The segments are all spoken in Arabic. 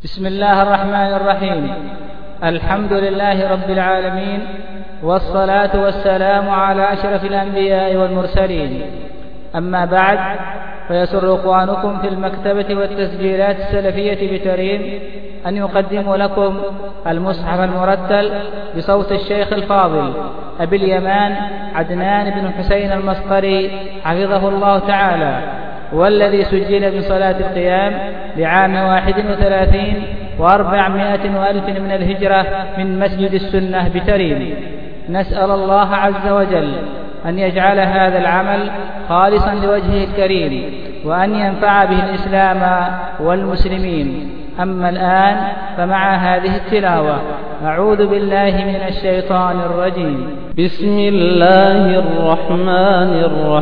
بسم الله الرحمن الرحيم. الحمد لله رب العالمين، والصلاة والسلام على أشرف الأنبياء والمرسلين. أما بعد، فيسر إخوانكم في المكتبة والتسجيلات السلفية بتريم أن يقدموا لكم المصحف المرتل بصوت الشيخ الفاضل أبي اليمان عدنان بن حسين المسقري حفظه الله تعالى، والذي سجل بصلاة القيام لعام 31 و400 وألف من الهجرة من مسجد السنة بتريم. نسأل الله عز وجل أن يجعل هذا العمل خالصا لوجهه الكريم، وأن ينفع به الإسلام والمسلمين. أما الآن فمع هذه التلاوة. أعوذ بالله من الشيطان الرجيم. بسم الله الرحمن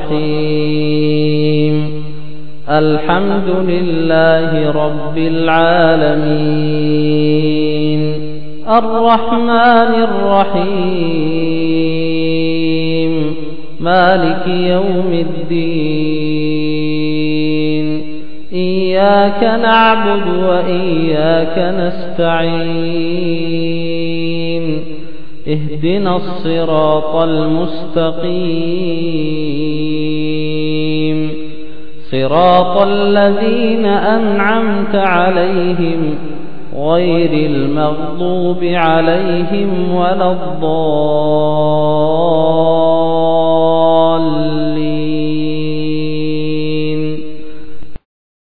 الرحيم. الحمد لله رب العالمين، الرحمن الرحيم، مالك يوم الدين. إياك نعبد وإياك نستعين. اهدنا الصراط المستقيم، صراط الذين أنعمت عليهم غير المغضوب عليهم ولا الضالين.